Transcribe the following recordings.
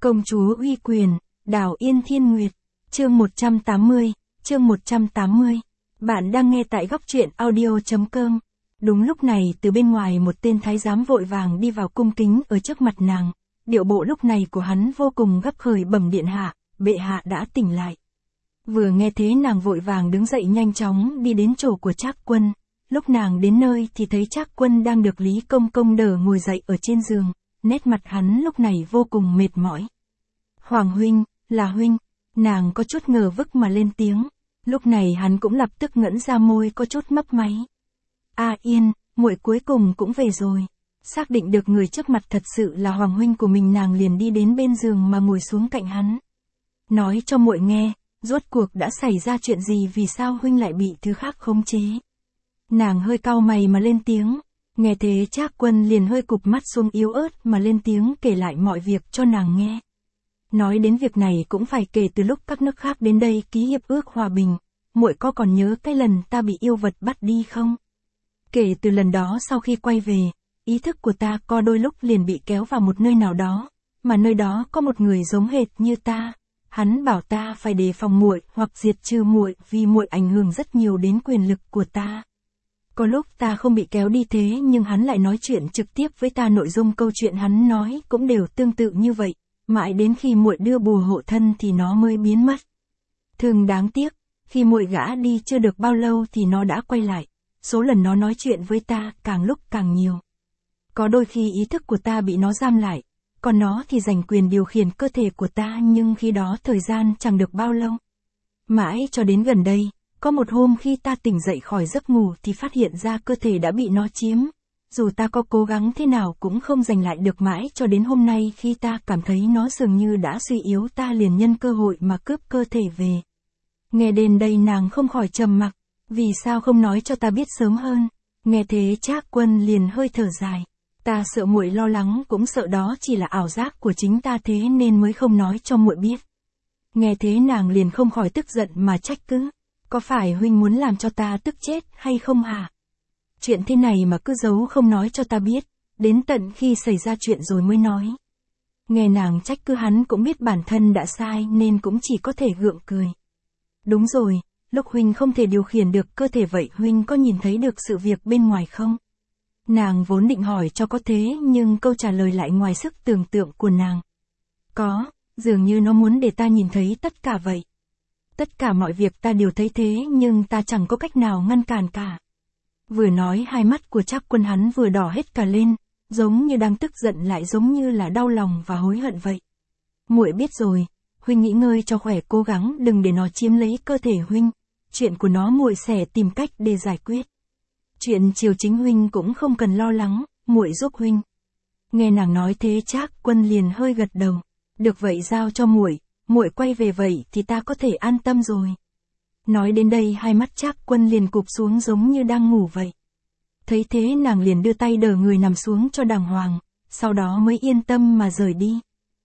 Công chúa uy quyền, Đào Yên Thiên Nguyệt, chương 180, chương 180. Bạn đang nghe tại góc truyện audio.com. Đúng lúc này từ bên ngoài một tên thái giám vội vàng đi vào cung kính ở trước mặt nàng. Điệu bộ lúc này của hắn vô cùng gấp khởi bẩm điện hạ, bệ hạ đã tỉnh lại. Vừa nghe thế nàng vội vàng đứng dậy nhanh chóng đi đến chỗ của Trác Quân. Lúc nàng đến nơi thì thấy Trác Quân đang được Lý Công Công đỡ ngồi dậy ở trên giường, nét mặt hắn lúc này vô cùng mệt mỏi. Hoàng huynh, là huynh, nàng có chút ngờ vực mà lên tiếng. Lúc này hắn cũng lập tức ngẩng ra môi có chút mấp máy. A Yên, muội cuối cùng cũng về rồi. Xác định được người trước mặt thật sự là hoàng huynh của mình, nàng liền đi đến bên giường mà ngồi xuống cạnh hắn. Nói cho muội nghe, rốt cuộc đã xảy ra chuyện gì, vì sao huynh lại bị thứ khác khống chế. Nàng hơi cau mày mà lên tiếng. Nghe thế Trác Quân liền hơi cụp mắt xuống yếu ớt mà lên tiếng kể lại mọi việc cho nàng nghe. Nói đến việc này cũng phải kể từ lúc các nước khác đến đây ký hiệp ước hòa bình. Muội có còn nhớ cái lần ta bị yêu vật bắt đi không? Kể từ lần đó sau khi quay về, ý thức của ta có đôi lúc liền bị kéo vào một nơi nào đó, mà nơi đó có một người giống hệt như ta. Hắn bảo ta phải đề phòng muội hoặc diệt trừ muội vì muội ảnh hưởng rất nhiều đến quyền lực của ta. Có lúc ta không bị kéo đi thế nhưng hắn lại nói chuyện trực tiếp với ta, nội dung câu chuyện hắn nói cũng đều tương tự như vậy, mãi đến khi muội đưa bùa hộ thân thì nó mới biến mất. Thường đáng tiếc, khi muội gã đi chưa được bao lâu thì nó đã quay lại, số lần nó nói chuyện với ta càng lúc càng nhiều. Có đôi khi ý thức của ta bị nó giam lại, còn nó thì giành quyền điều khiển cơ thể của ta, nhưng khi đó thời gian chẳng được bao lâu. Mãi cho đến gần đây, có một hôm khi ta tỉnh dậy khỏi giấc ngủ thì phát hiện ra cơ thể đã bị nó chiếm. Dù ta có cố gắng thế nào cũng không giành lại được, mãi cho đến hôm nay khi ta cảm thấy nó dường như đã suy yếu, ta liền nhân cơ hội mà cướp cơ thể về. Nghe đến đây nàng không khỏi trầm mặc, vì sao không nói cho ta biết sớm hơn. Nghe thế Trác Quân liền hơi thở dài. Ta sợ muội lo lắng, cũng sợ đó chỉ là ảo giác của chính ta thế nên mới không nói cho muội biết. Nghe thế nàng liền không khỏi tức giận mà trách cứ. Có phải huynh muốn làm cho ta tức chết hay không hả? Chuyện thế này mà cứ giấu không nói cho ta biết, đến tận khi xảy ra chuyện rồi mới nói. Nghe nàng trách cứ hắn cũng biết bản thân đã sai nên cũng chỉ có thể gượng cười. Đúng rồi, lúc huynh không thể điều khiển được cơ thể vậy huynh có nhìn thấy được sự việc bên ngoài không? Nàng vốn định hỏi cho có thế nhưng câu trả lời lại ngoài sức tưởng tượng của nàng. Có, dường như nó muốn để ta nhìn thấy tất cả vậy. Tất cả mọi việc ta đều thấy thế nhưng ta chẳng có cách nào ngăn cản cả. Vừa nói hai mắt của Trác Quân hắn vừa đỏ hết cả lên, giống như đang tức giận lại giống như là đau lòng và hối hận vậy. Muội biết rồi, huynh nghỉ ngơi cho khỏe, cố gắng đừng để nó chiếm lấy cơ thể huynh. Chuyện của nó muội sẽ tìm cách để giải quyết. Chuyện Triều Chính huynh cũng không cần lo lắng, muội giúp huynh. Nghe nàng nói thế Trác Quân liền hơi gật đầu. Được vậy, giao cho muội, muội quay về vậy thì ta có thể an tâm rồi. Nói đến đây hai mắt Trác Quân liền cụp xuống giống như đang ngủ vậy. Thấy thế nàng liền đưa tay đỡ người nằm xuống cho đàng hoàng, sau đó mới yên tâm mà rời đi.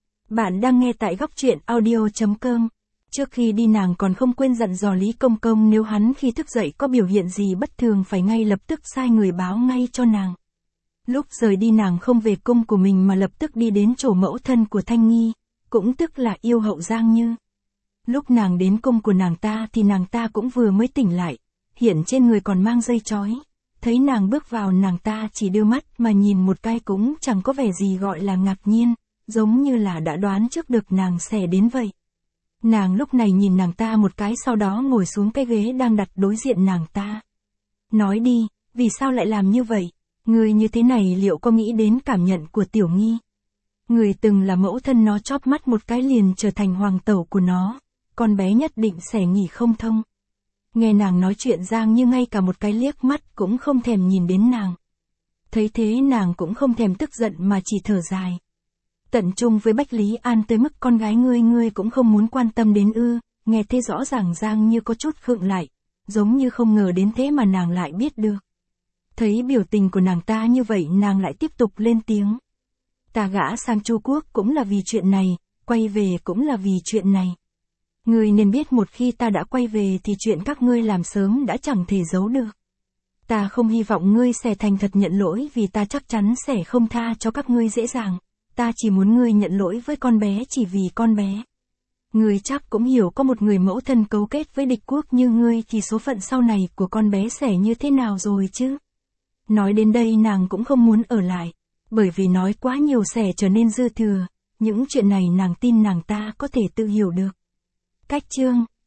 Bạn đang nghe tại góc truyện audio.com. Trước khi đi nàng còn không quên dặn dò Lý Công Công nếu hắn khi thức dậy có biểu hiện gì bất thường phải ngay lập tức sai người báo ngay cho nàng. Lúc rời đi nàng không về cung của mình mà lập tức đi đến chỗ mẫu thân của Thanh Nghi, cũng tức là yêu hậu Giang Như. Lúc nàng đến cung của nàng ta thì nàng ta cũng vừa mới tỉnh lại, hiện trên người còn mang dây trói. Thấy nàng bước vào nàng ta chỉ đưa mắt mà nhìn một cái cũng chẳng có vẻ gì gọi là ngạc nhiên, giống như là đã đoán trước được nàng sẽ đến vậy. Nàng lúc này nhìn nàng ta một cái sau đó ngồi xuống cái ghế đang đặt đối diện nàng ta. Nói đi, vì sao lại làm như vậy? Người như thế này liệu có nghĩ đến cảm nhận của Tiểu Nghi? Người từng là mẫu thân nó chóp mắt một cái liền trở thành hoàng tẩu của nó, con bé nhất định sẽ nghỉ không thông. Nghe nàng nói chuyện Giang Như ngay cả một cái liếc mắt cũng không thèm nhìn đến nàng. Thấy thế nàng cũng không thèm tức giận mà chỉ thở dài. Tận chung với Bách Lý An tới mức con gái ngươi cũng không muốn quan tâm đến ư? Nghe thế rõ ràng Giang Như có chút khựng lại, giống như không ngờ đến thế mà nàng lại biết được. Thấy biểu tình của nàng ta như vậy nàng lại tiếp tục lên tiếng. Ta gã sang Chu Quốc cũng là vì chuyện này, quay về cũng là vì chuyện này. Ngươi nên biết một khi ta đã quay về thì chuyện các ngươi làm sớm đã chẳng thể giấu được. Ta không hy vọng ngươi sẽ thành thật nhận lỗi vì ta chắc chắn sẽ không tha cho các ngươi dễ dàng. ta chỉ muốn ngươi nhận lỗi với con bé chỉ vì con bé. Ngươi chắc cũng hiểu có một người mẫu thân cấu kết với địch quốc như ngươi thì số phận sau này của con bé sẽ như thế nào rồi chứ. Nói đến đây nàng cũng không muốn ở lại, bởi vì nói quá nhiều sẽ trở nên dư thừa, những chuyện này nàng tin nàng ta có thể tự hiểu được. Cách chương